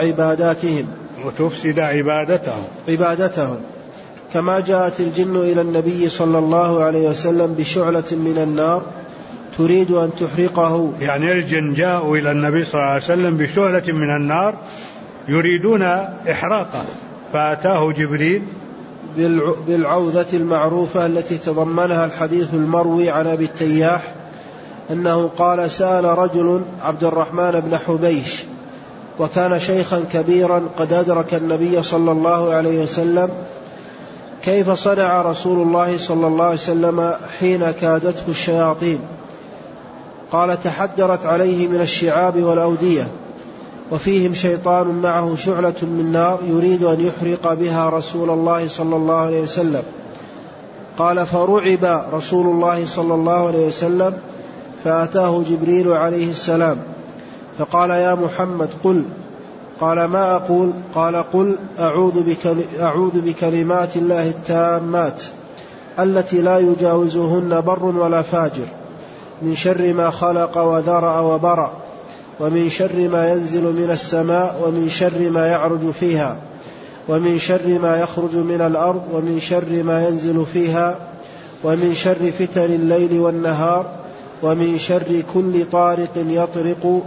عبادتهم، كما جاءت الجن إلى النبي صلى الله عليه وسلم بشعلة من النار تريد أن تحرقه. يعني الجن جاءوا إلى النبي صلى الله عليه وسلم بشعلة من النار يريدون إحراقه، فأتاه جبريل بالعوذة المعروفة التي تضمنها الحديث المروي عن أبي التياح أنه قال: سأل رجل عبد الرحمن بن حبيش، وكان شيخا كبيرا قد أدرك النبي صلى الله عليه وسلم: كيف صنع رسول الله صلى الله عليه وسلم حين كادته الشياطين؟ قال: تحدرت عليه من الشعاب والأودية، وفيهم شيطان معه شعلة من نار يريد أن يحرق بها رسول الله صلى الله عليه وسلم. قال: فرعب رسول الله صلى الله عليه وسلم، فأتاه جبريل عليه السلام فقال: يا محمد قل. قال: ما أقول؟ قال: قل: أعوذ بكلمات الله التامات التي لا يجاوزهن بر ولا فاجر، من شر ما خلق وذرأ وبرأ، ومن شر ما ينزل من السماء، ومن شر ما يعرج فيها، ومن شر ما يخرج من الأرض، ومن شر ما ينزل فيها، ومن شر فتن الليل والنهار، ومن شر كل طارق يطرق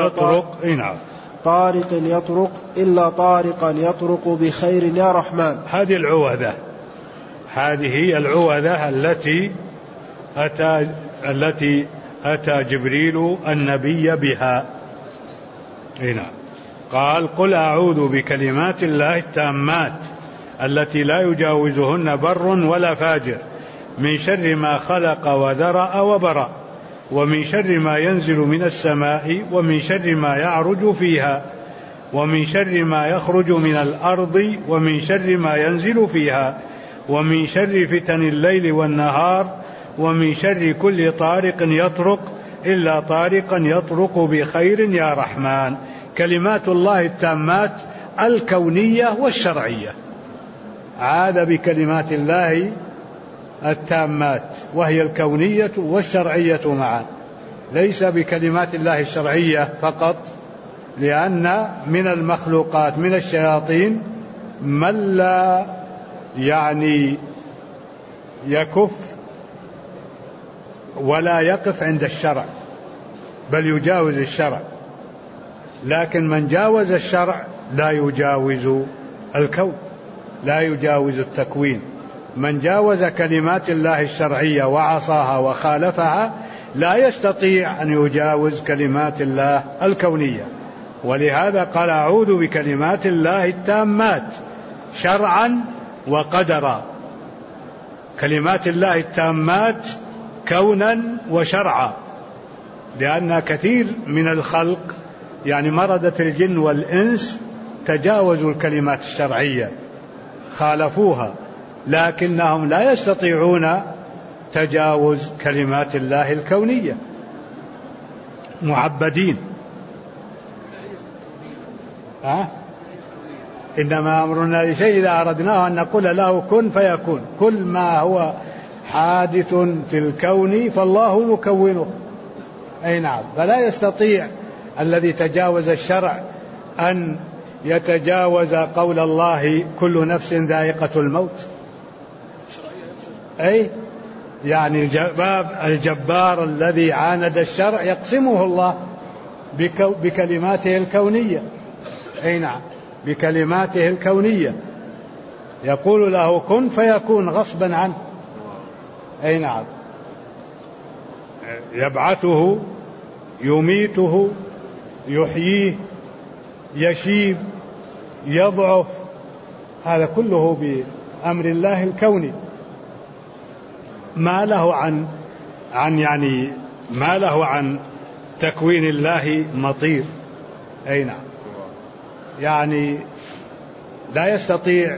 إلا طارقا يطرق بخير يا رحمن. هذه هي العوذة التي أتى جبريل النبي بها. هنا قال: قل أعوذ بكلمات الله التامات التي لا يجاوزهن بر ولا فاجر، من شر ما خلق وذرأ وبرأ، ومن شر ما ينزل من السماء، ومن شر ما يعرج فيها، ومن شر ما يخرج من الأرض، ومن شر ما ينزل فيها، ومن شر فتن الليل والنهار، ومن شر كل طارق يطرق إلا طارقا يطرق بخير يا رحمن. كلمات الله التامات الكونية والشرعية. عاد بكلمات الله التامات، وهي الكونية والشرعية معا، ليس بكلمات الله الشرعية فقط، لأن من المخلوقات من الشياطين من لا يكف ولا يقف عند الشرع، بل يجاوز الشرع، لكن من جاوز الشرع لا يجاوز الكون، لا يجاوز التكوين. من جاوز كلمات الله الشرعية وعصاها وخالفها لا يستطيع أن يجاوز كلمات الله الكونية. ولهذا قال: أعوذ بكلمات الله التامات شرعا وقدرا. كلمات الله التامات كونا وشرعا، لأن كثير من الخلق مردة الجن والإنس تجاوزوا الكلمات الشرعية، خالفوها، لكنهم لا يستطيعون تجاوز كلمات الله الكونية، معبدين. إنما أمرنا لشيء إذا أردناه أن نقول له كن فيكون. كل ما هو حادث في الكون فالله يكونه. أي نعم. فلا يستطيع الذي تجاوز الشرع أن يتجاوز قول الله: كل نفس ذائقة الموت. أي الجبار الذي عاند الشرع يقسمه الله بكلماته الكونية. أي نعم، بكلماته الكونية يقول له كن فيكون غصبا عنه. أي نعم، يبعثه، يميته، يحييه، يشيب، يضعف، هذا كله بأمر الله الكوني، ما له عن تكوين الله مطير. أي نعم، لا يستطيع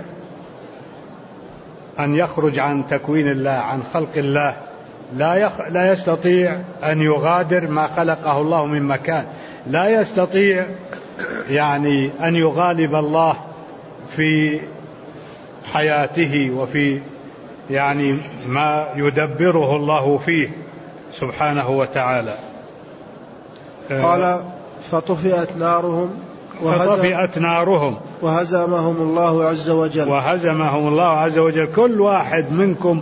أن يخرج عن تكوين الله، عن خلق الله، لا يستطيع أن يغادر ما خلقه الله من مكان، لا يستطيع أن يغالب الله في حياته وفي ما يدبره الله فيه سبحانه وتعالى. قال: فطفئت نارهم وهزمهم الله عز وجل. كل واحد منكم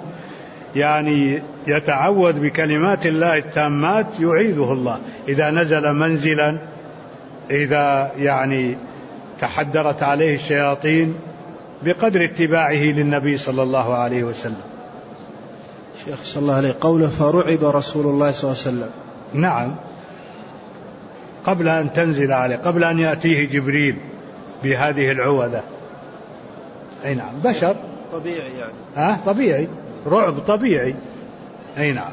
يتعوذ بكلمات الله التامات يعيذه الله إذا نزل منزلا، إذا تحدرت عليه الشياطين، بقدر اتباعه للنبي صلى الله عليه وسلم. شيخ صلى الله عليه قوله فرعب رسول الله صلى الله عليه وسلم. نعم، قبل أن تنزل عليه، قبل أن يأتيه جبريل بهذه العوذة. أي نعم، بشر طبيعي يعني. طبيعي، رعب طبيعي. أي نعم.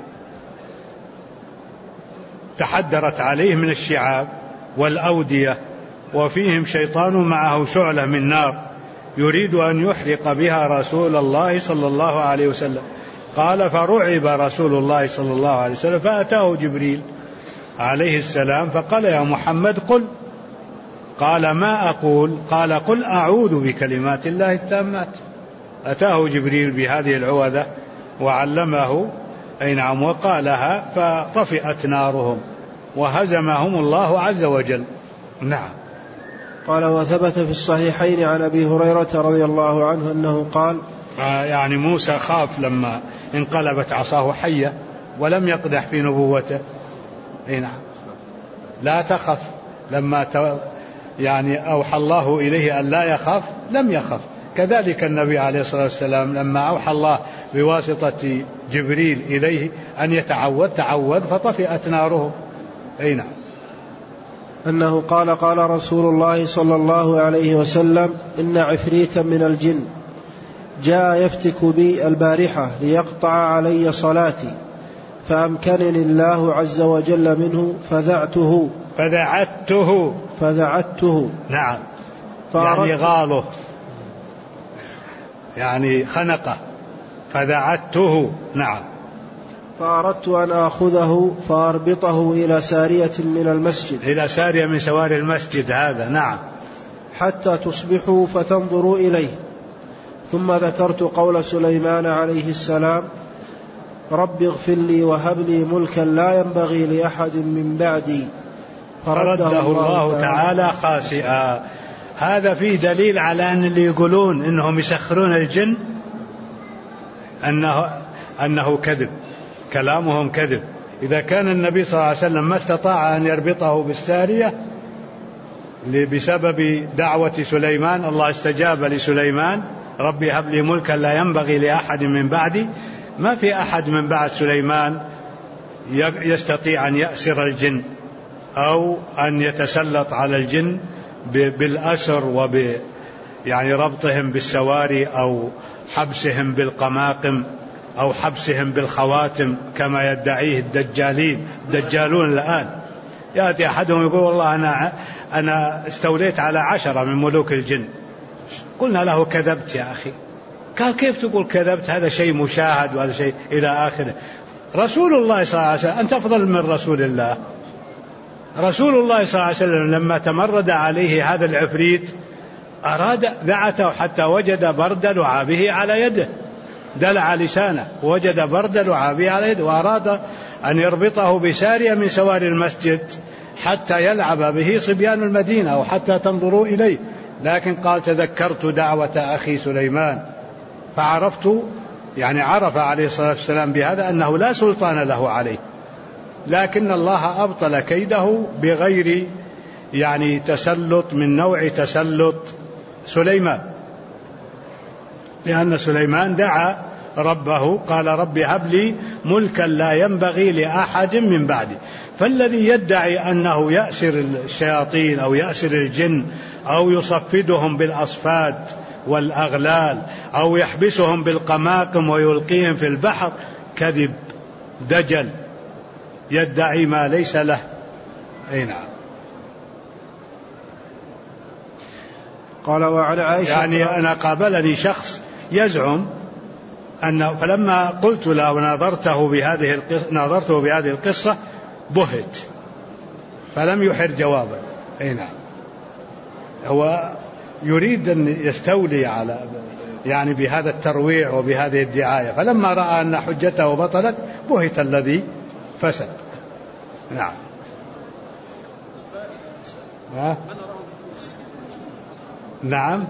تحدرت عليه من الشعاب والأودية، وفيهم شيطان معه شعلة من نار يريد أن يحرق بها رسول الله صلى الله عليه وسلم. قال فرعب رسول الله صلى الله عليه وسلم، فأتاه جبريل عليه السلام فقال يا محمد قل. قال ما أقول؟ قال قل أعوذ بكلمات الله التامات. أتاه جبريل بهذه العوذة وعلمه أي نعم وقالها، فطفئت نارهم وهزمهم الله عز وجل. نعم. قال وثبت في الصحيحين عن أبي هريرة رضي الله عنه أنه قال يعني موسى خاف لما انقلبت عصاه حية ولم يقدح في نبوته. نعم، لا تخف. لما يعني أوحى الله إليه أن لا يخاف لم يخف. كذلك النبي عليه الصلاة والسلام لما أوحى الله بواسطة جبريل إليه أن تعوذ فطفئت ناره. نعم. أنه قال قال رسول الله صلى الله عليه وسلم إن عفريتا من الجن جاء يفتك بي البارحة ليقطع علي صلاتي، فأمكنني الله عز وجل منه فذعته. نعم، يعني غاله، يعني خنقه، فذعته. نعم. فأردت أن آخذه فأربطه إلى سارية من المسجد، إلى سارية من سواري المسجد هذا. نعم. حتى تصبحوا فتنظروا إليه. ثم ذكرت قول سليمان عليه السلام رب اغفر لي وهب لي ملكا لا ينبغي لأحد من بعدي، فرده الله تعالى خاسئا. هذا فيه دليل على أن اللي يقولون إنهم يسخرون الجن أنه كذب، كلامهم كذب. إذا كان النبي صلى الله عليه وسلم ما استطاع أن يربطه بالسارية بسبب دعوة سليمان، الله استجاب لسليمان ربي هب لي ملكا لا ينبغي لأحد من بعدي، ما في أحد من بعد سليمان يستطيع أن يأسر الجن أو أن يتسلط على الجن بالأسر يعني ربطهم بالسواري أو حبسهم بالقماقم أو حبسهم بالخواتم كما يدعيه الدجالون الآن. يأتي أحدهم يقول والله أنا استوليت على 10 من ملوك الجن. قلنا له كذبت يا أخي. قال كيف تقول كذبت؟ هذا شيء مشاهد وهذا شيء إلى آخره. رسول الله صلى الله عليه وسلم أنت أفضل من رسول الله. رسول الله صلى الله عليه وسلم لما تمرد عليه هذا العفريت دعته حتى وجد برد لعابه على يده، دلع لسانه وجد برد لعابه على يده، وأراد أن يربطه بسارية من سواري المسجد حتى يلعب به صبيان المدينة أو حتى تنظروا إليه. لكن قال تذكرت دعوة أخي سليمان، فعرفت يعني عرف عليه الصلاة والسلام بهذا أنه لا سلطان له عليه، لكن الله أبطل كيده بغير يعني تسلط من نوع تسلط سليمان، لأن سليمان دعا ربه قال رب هب لي ملكا لا ينبغي لأحد من بعدي. فالذي يدعي أنه يأسر الشياطين أو يأسر الجن أو يصفدهم بالأصفاد والأغلال أو يحبسهم بالقماقم ويلقيهم في البحر كذب دجل، يدعي ما ليس له. أي نعم. قال وعن عائشة يعني أنا قابلني شخص يزعم أنه فلما قلت له وناظرته بهذه القصة بهت فلم يحر جوابا. أي نعم. هو يريد أن يستولي على يعني بهذا الترويع وبهذه الدعاية، فلما رأى أن حجته بطلت بهت الذي فسد. نعم. نعم.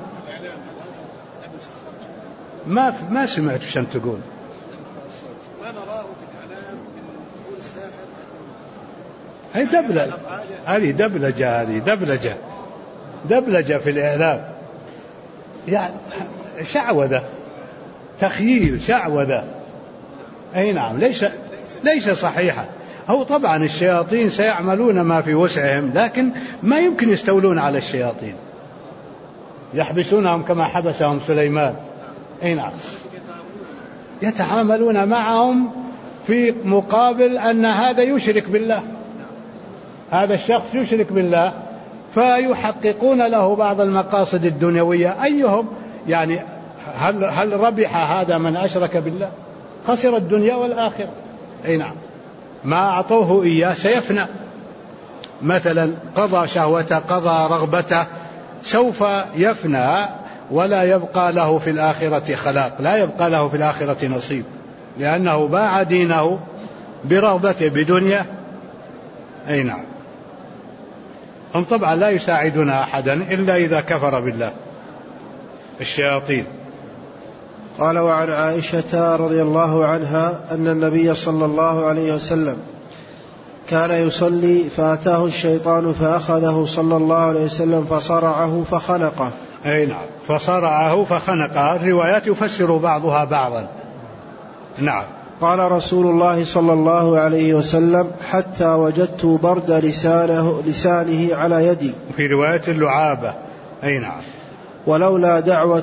ما سمعت شن تقول. ما نراه في الإعلام من قول الساحر. هي دبلجة، هذه دبلجة في الإعلام. يعني شعوذة، تخييل، شعوذة. أي نعم، ليس صحيحة. هو طبعا الشياطين سيعملون ما في وسعهم، لكن ما يمكن يستولون على الشياطين، يحبسونهم كما حبسهم سليمان. أي نعم، يتعاملون معهم في مقابل أن هذا يشرك بالله، هذا الشخص يشرك بالله، فيحققون له بعض المقاصد الدنيوية. أيهم يعني هل ربح هذا من أشرك بالله؟ خسر الدنيا والآخرة. أي نعم، ما أعطوه إياه سيفنى. مثلا قضى شهوته، قضى رغبته، سوف يفنى ولا يبقى له في الآخرة خلاق، لا يبقى له في الآخرة نصيب، لأنه باع دينه برغبته بدنيا. أي نعم. هم طبعا لا يساعدون أحدا إلا إذا كفر بالله، الشياطين. قال: وعن عائشة رضي الله عنها أن النبي صلى الله عليه وسلم كان يصلي فأتاه الشيطان فأخذه صلى الله عليه وسلم فصرعه فخنقه. أي نعم، فصرعه فخنقه. الروايات يفسر بعضها بعضا. نعم. قال رسول الله صلى الله عليه وسلم: حتى وجدت برد لسانه على يدي. في رواية اللعابة. أي نعم. ولولا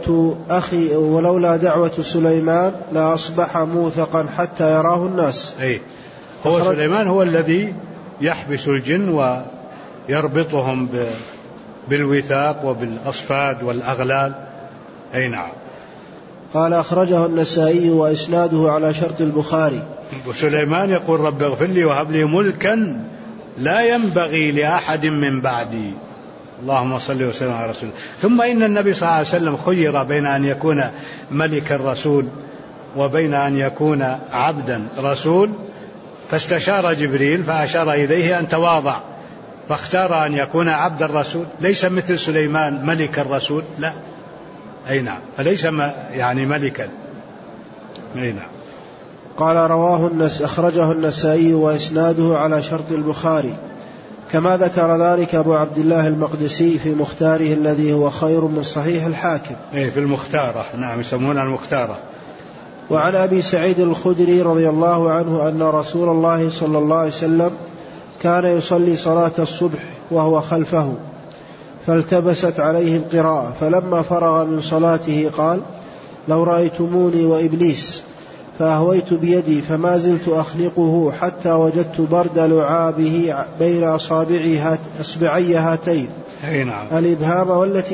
دعوة سليمان لأصبح موثقا حتى يراه الناس. أي، هو سليمان هو الذي يحبس الجن ويربطهم بالوثاق وبالأصفاد والأغلال. أي نعم. قال: أخرجه النسائي وإسناده على شرط البخاري. وسليمان يقول: رب اغفر لي وهب لي ملكا لا ينبغي لأحد من بعدي. اللهم صل وسلم على رسول. ثم إن النبي صلى الله عليه وسلم خير بين أن يكون ملك الرسول وبين أن يكون عبدا رسول، فاستشار جبريل فأشار إليه أن تواضع، فاختار أن يكون عبد الرسول، ليس مثل سليمان ملك الرسول، لا. أي نعم، فليس يعني ملكا. أي نعم. قال: أخرجه النسائي وإسناده على شرط البخاري، كما ذكر ذلك أبو عبد الله المقدسي في مختاره الذي هو خير من صحيح الحاكم. في المختارة. نعم، يسمونها المختارة. وعن أبي سعيد الخدري رضي الله عنه أن رسول الله صلى الله عليه وسلم كان يصلي صلاة الصبح وهو خلفه، فالتبست عليه القراءة، فلما فرغ من صلاته قال: لو رأيتموني وإبليس، فأهويت بيدي فما زلت أخنقه حتى وجدت برد لعابه بين أصبعي هاتين. نعم. الإبهام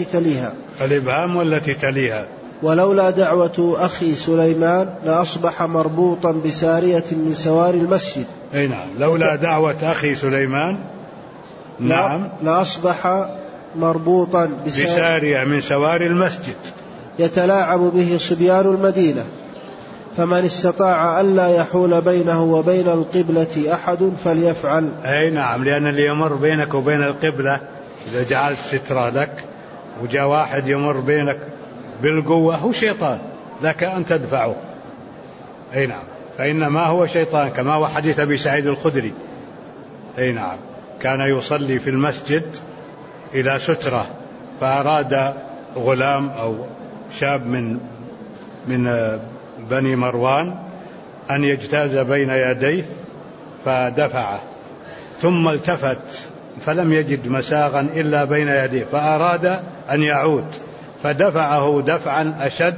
والتي تليها. ولولا دعوة أخي سليمان لأصبح مربوطا بسارية من سوار المسجد. أي نعم، لولا دعوة أخي سليمان. نعم، لأصبح مربوطا بسارية من سوار المسجد يتلاعب به صبيان المدينة، فمن استطاع ألا يحول بينه وبين القبلة أحد فليفعل. أي نعم، لأن اللي يمر بينك وبين القبلة إذا جعلت سترة لك وجاء واحد يمر بينك بالقوة هو شيطان، لك أن تدفعه. أي نعم، فإنما هو شيطان، كما هو حديث أبي سعيد الخدري. أي نعم، كان يصلي في المسجد إلى سترة، فأراد غلام أو شاب من بني مروان أن يجتاز بين يديه فدفعه، ثم التفت فلم يجد مساغا إلا بين يديه، فأراد أن يعود فدفعه دفعا أشد،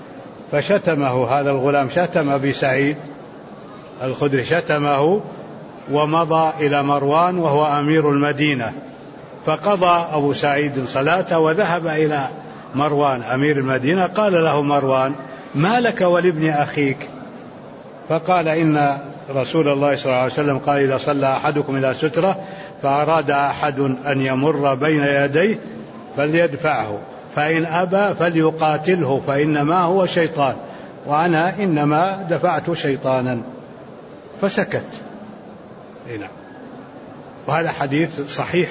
فشتمه هذا الغلام، شتم أبي سعيد الخدري، شتمه ومضى إلى مروان وهو أمير المدينة، فقضى أبو سعيد صلاته وذهب إلى مروان أمير المدينة. قال له مروان: ما لك ولابن أخيك؟ فقال: إن رسول الله صلى الله عليه وسلم قال: إذا صلى أحدكم إلى سترة فأراد أحد أن يمر بين يديه فليدفعه، فإن أبى فليقاتله، فإنما هو شيطان، وأنا إنما دفعت شيطانا. فسكت. نعم. وهذا حديث صحيح.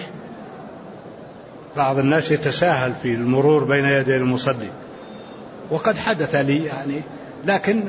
بعض الناس يتساهل في المرور بين يدي المصلي، وقد حدث لي يعني، لكن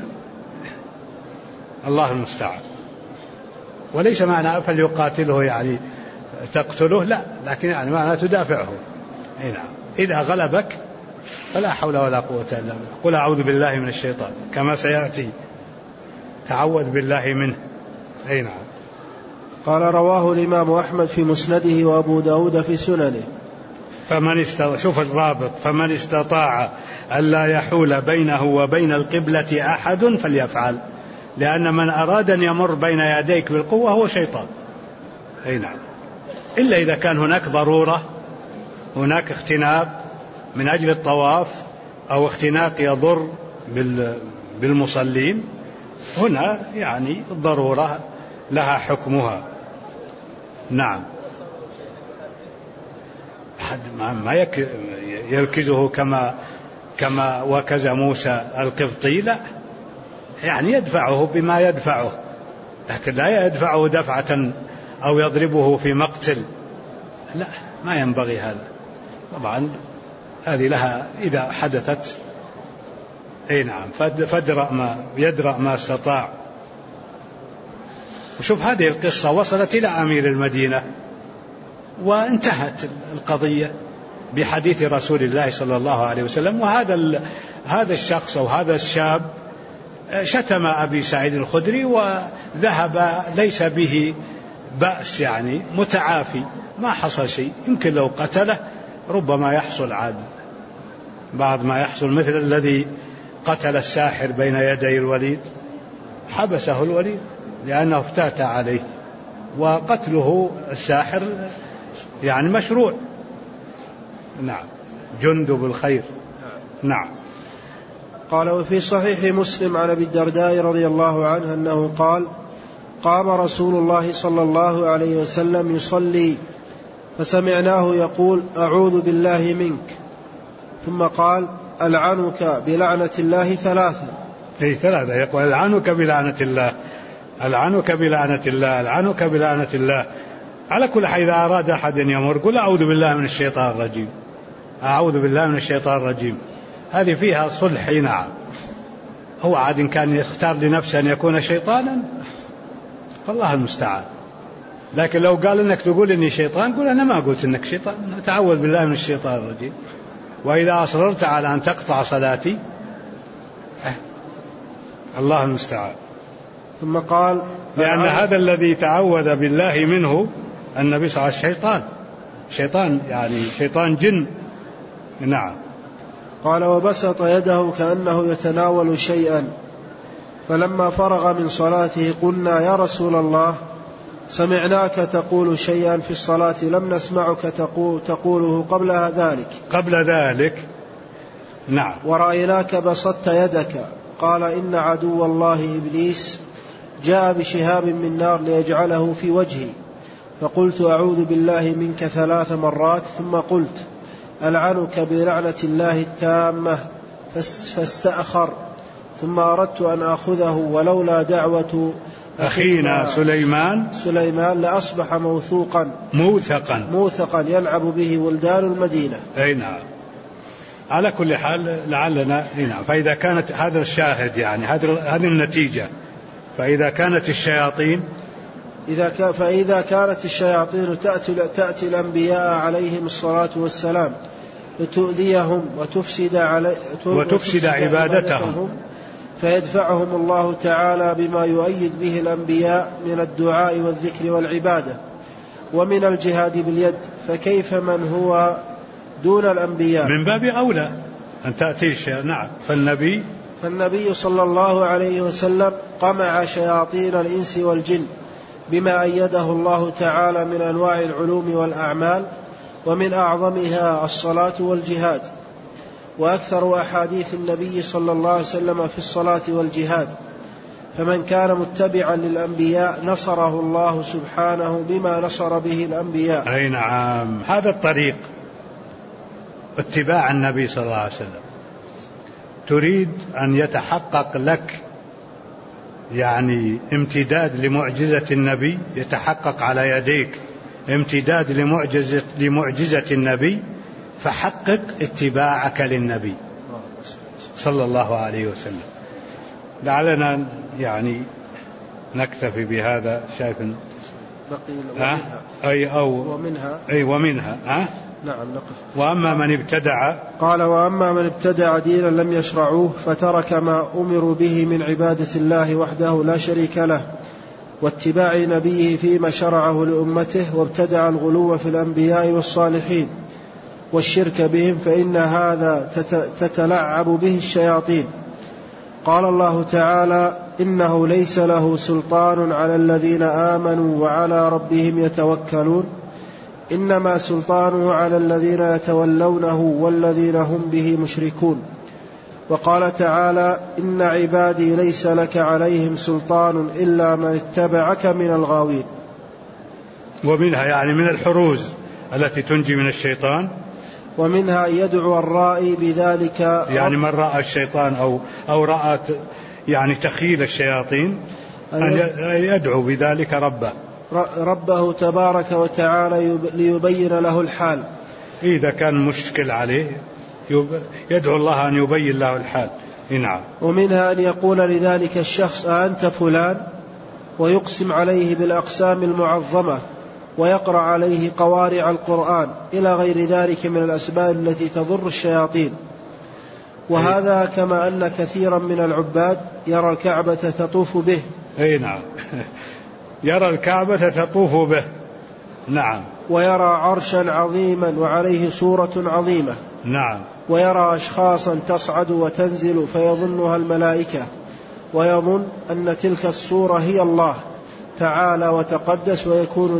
الله المستعان. وليس معنى فليقاتله يعني تقتله، لا، لكن يعني معنى تدافعه. نعم، إذا غلبك فلا حول ولا قوة إلا بالله. قل أعوذ بالله من الشيطان كما سيأتي، تعوذ بالله منه. أي نعم. قال رواه الإمام أحمد في مسنده وأبو داود في سننه. شوف الرابط: فمن استطاع ألا يحول بينه وبين القبلة أحد فليفعل، لأن من أراد أن يمر بين يديك بالقوة هو شيطان. أي نعم. إلا إذا كان هناك ضرورة، هناك اختناق من أجل الطواف أو اختناق يضر بالمصلين، هنا يعني الضرورة لها حكمها. نعم. ما يركزه كما وكز موسى القبطي، لا، يعني يدفعه بما يدفعه، لكن لا يدفعه دفعة أو يضربه في مقتل، لا، ما ينبغي هذا. طبعا هذه لها إذا حدثت. أي نعم. يدرأ ما استطاع. وشوف هذه القصة وصلت إلى أمير المدينة وانتهت القضية بحديث رسول الله صلى الله عليه وسلم. وهذا الشخص أو هذا الشاب شتم أبي سعيد الخدري وذهب ليس به بأس، يعني متعافي، ما حصل شيء. يمكن لو قتله ربما يحصل عاد بعض ما يحصل، مثل الذي قتل الساحر بين يدي الوليد، حبسه الوليد لأنه افتات عليه، وقتله الساحر يعني مشروع. نعم. جندب الخير. نعم. قال وفي صحيح مسلم عن أبي الدرداء رضي الله عنه أنه قال: قام رسول الله صلى الله عليه وسلم يصلي فسمعناه يقول: أعوذ بالله منك، ثم قال: ألعنك بلعنة الله ثلاثا. ثلاثة يقول: ألعنك بلعنة الله، ألعنك بلعنة الله، ألعنك بلعنة الله. على كل حال إذا أراد أحد أن يمر قل: أعوذ بالله من الشيطان الرجيم، أعوذ بالله من الشيطان الرجيم. هذه فيها صلح. نعم. هو عاد إن كان يختار لنفسه أن يكون شيطانا فالله المستعان. لكن لو قال إنك تقول إني شيطان، قل: أنا ما قلت إنك شيطان، أتعوذ بالله من الشيطان الرجيم. وإذا أصررت على أن تقطع صلاتي الله المستعان. ثم قال: لأن هذا الذي تعوذ بالله منه النبي صلى الله عليه وسلم شيطان، يعني شيطان جن. نعم. قال: وبسط يده كأنه يتناول شيئا، فلما فرغ من صلاته قلنا: يا رسول الله، سمعناك تقول شيئا في الصلاة لم نسمعك تقوله قبل ذلك. نعم. ورأيناك بسطت يدك. قال: إن عدو الله إبليس جاء بشهاب من نار ليجعله في وجهي، فقلت: أعوذ بالله منك 3 مرات، ثم قلت: ألعنك بلعنة الله التامة، فاستأخر، ثم أردت أن أخذه، ولولا دعوة أخينا سليمان لأصبح موثقا يلعب به ولدان المدينة. أي نعم. على كل حال لعلنا. نعم. فإذا كانت هذا الشاهد، يعني هذه النتيجة، فإذا كانت الشياطين تأتي الأنبياء عليهم الصلاة والسلام لتؤذيهم وتفسد عبادتهم، فيدفعهم الله تعالى بما يؤيد به الأنبياء من الدعاء والذكر والعبادة ومن الجهاد باليد، فكيف من هو دون الأنبياء؟ من باب أولى أن تأتي. نعم. فالنبي صلى الله عليه وسلم قمع شياطين الإنس والجن بما أيده الله تعالى من أنواع العلوم والأعمال، ومن أعظمها الصلاة والجهاد. وأكثر أحاديث النبي صلى الله عليه وسلم في الصلاة والجهاد، فمن كان متبعا للأنبياء نصره الله سبحانه بما نصر به الأنبياء. أي نعم. هذا الطريق اتباع النبي صلى الله عليه وسلم. تريد أن يتحقق لك يعني امتداد لمعجزة النبي، يتحقق على يديك امتداد لمعجزة النبي، فحقق اتباعك للنبي صلى الله عليه وسلم. لعلنا يعني نكتفي بهذا. شايف ومنها نعم نقف. وأما من ابتدع، قال وأما من ابتدع دينا لم يشرعوه فترك ما أمروا به من عبادة الله وحده لا شريك له واتباع نبيه فيما شرعه لأمته، وابتدع الغلو في الأنبياء والصالحين والشرك بهم، فإن هذا تتلعب به الشياطين. قال الله تعالى إنه ليس له سلطان على الذين آمنوا وعلى ربهم يتوكلون، إنما سلطانه على الذين يتولونه والذين هم به مشركون. وقال تعالى إن عبادي ليس لك عليهم سلطان إلا من اتبعك من الغاوين. ومنها يعني من الحروز التي تنجي من الشيطان، ومنها يدعو الرائي بذلك، يعني من رأى الشيطان أو رأى يعني تخيل الشياطين أن يدعو بذلك ربه تبارك وتعالى ليبين له الحال. إذا كان مشكل عليه يدعو الله أن يبين له الحال. نعم. ومنها أن يقول لذلك الشخص أنت فلان، ويقسم عليه بالأقسام المعظمة، ويقرأ عليه قوارع القرآن إلى غير ذلك من الأسباب التي تضر الشياطين. وهذا كما أن كثيرا من العباد يرى الكعبة تطوف به. أي نعم. يرى الكعبة تطوف به. نعم. ويرى عرشا عظيما وعليه صورة عظيمة. نعم. ويرى أشخاصا تصعد وتنزل فيظنها الملائكة، ويظن أن تلك الصورة هي الله تعالى وتقدس، ويكون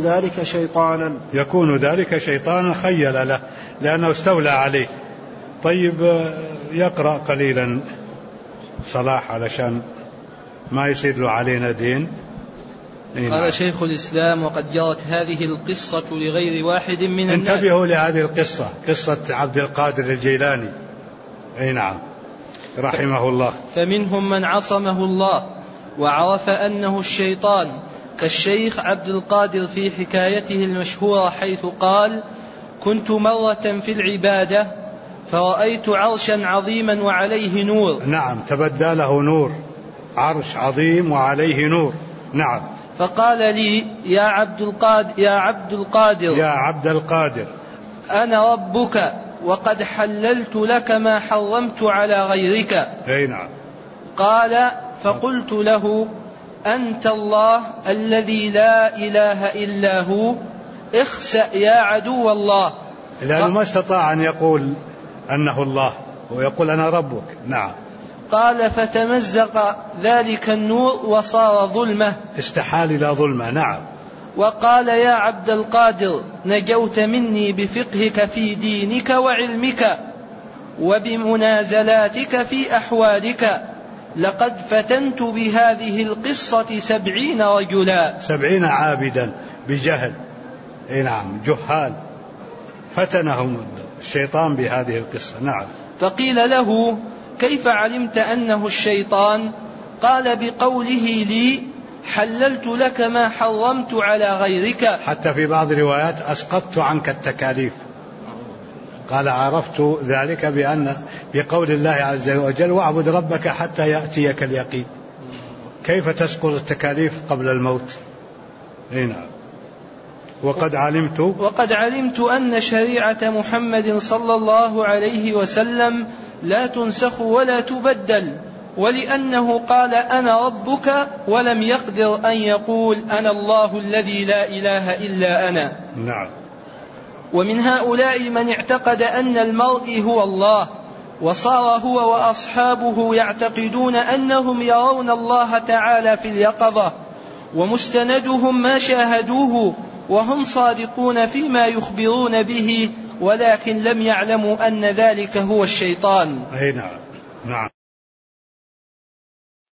ذلك شيطانا خيل له لأنه استولى عليه. طيب يقرأ قليلا صلاح علشان ما يصير له علينا دين. قال شيخ الإسلام وقد جرت هذه القصة لغير واحد من الناس. انتبهوا لهذه القصة، قصة عبد القادر الجيلاني. أي نعم رحمه الله. فمنهم من عصمه الله وعرف أنه الشيطان، كالشيخ عبد القادر في حكايته المشهورة حيث قال كنت مرة في العبادة فرأيت عرشا عظيما وعليه نور. نعم تبدى له نور، عرش عظيم وعليه نور. نعم. فقال لي يا عبد القادر أنا ربك وقد حللت لك ما حرمت على غيرك. أي نعم. قال فقلت له أنت الله الذي لا إله إلا هو، اخسأ يا عدو الله. لأنه ما استطاع أن يقول أنه الله ويقول أنا ربك. نعم. قال فتمزق ذلك النور وصار ظلمة، استحال إلى ظلمة. نعم. وقال يا عبد القادر نجوت مني بفقهك في دينك وعلمك وبمنازلاتك في أحوالك، لقد فتنت بهذه القصة 70 رجلا، 70 عابدا بجهل. اي نعم جهال، فتنهم الشيطان بهذه القصة. نعم. فقيل له كيف علمت أنه الشيطان؟ قال بقوله لي حللت لك ما حرمت على غيرك. حتى في بعض الروايات أسقطت عنك التكاليف. قال عرفت ذلك بقول الله عز وجل واعبد ربك حتى يأتيك اليقين. كيف تسقط التكاليف قبل الموت؟ نعم. وقد علمت أن شريعة محمد صلى الله عليه وسلم لا تنسخ ولا تبدل، ولأنه قال أنا ربك ولم يقدر أن يقول أنا الله الذي لا إله إلا أنا. نعم. ومن هؤلاء من اعتقد أن المرء هو الله، وصار هو وأصحابه يعتقدون أنهم يرون الله تعالى في اليقظة، ومستندهم ما شاهدوه، وهم صادقون فيما يخبرون به، ولكن لم يعلموا أن ذلك هو الشيطان. أي نعم. نعم.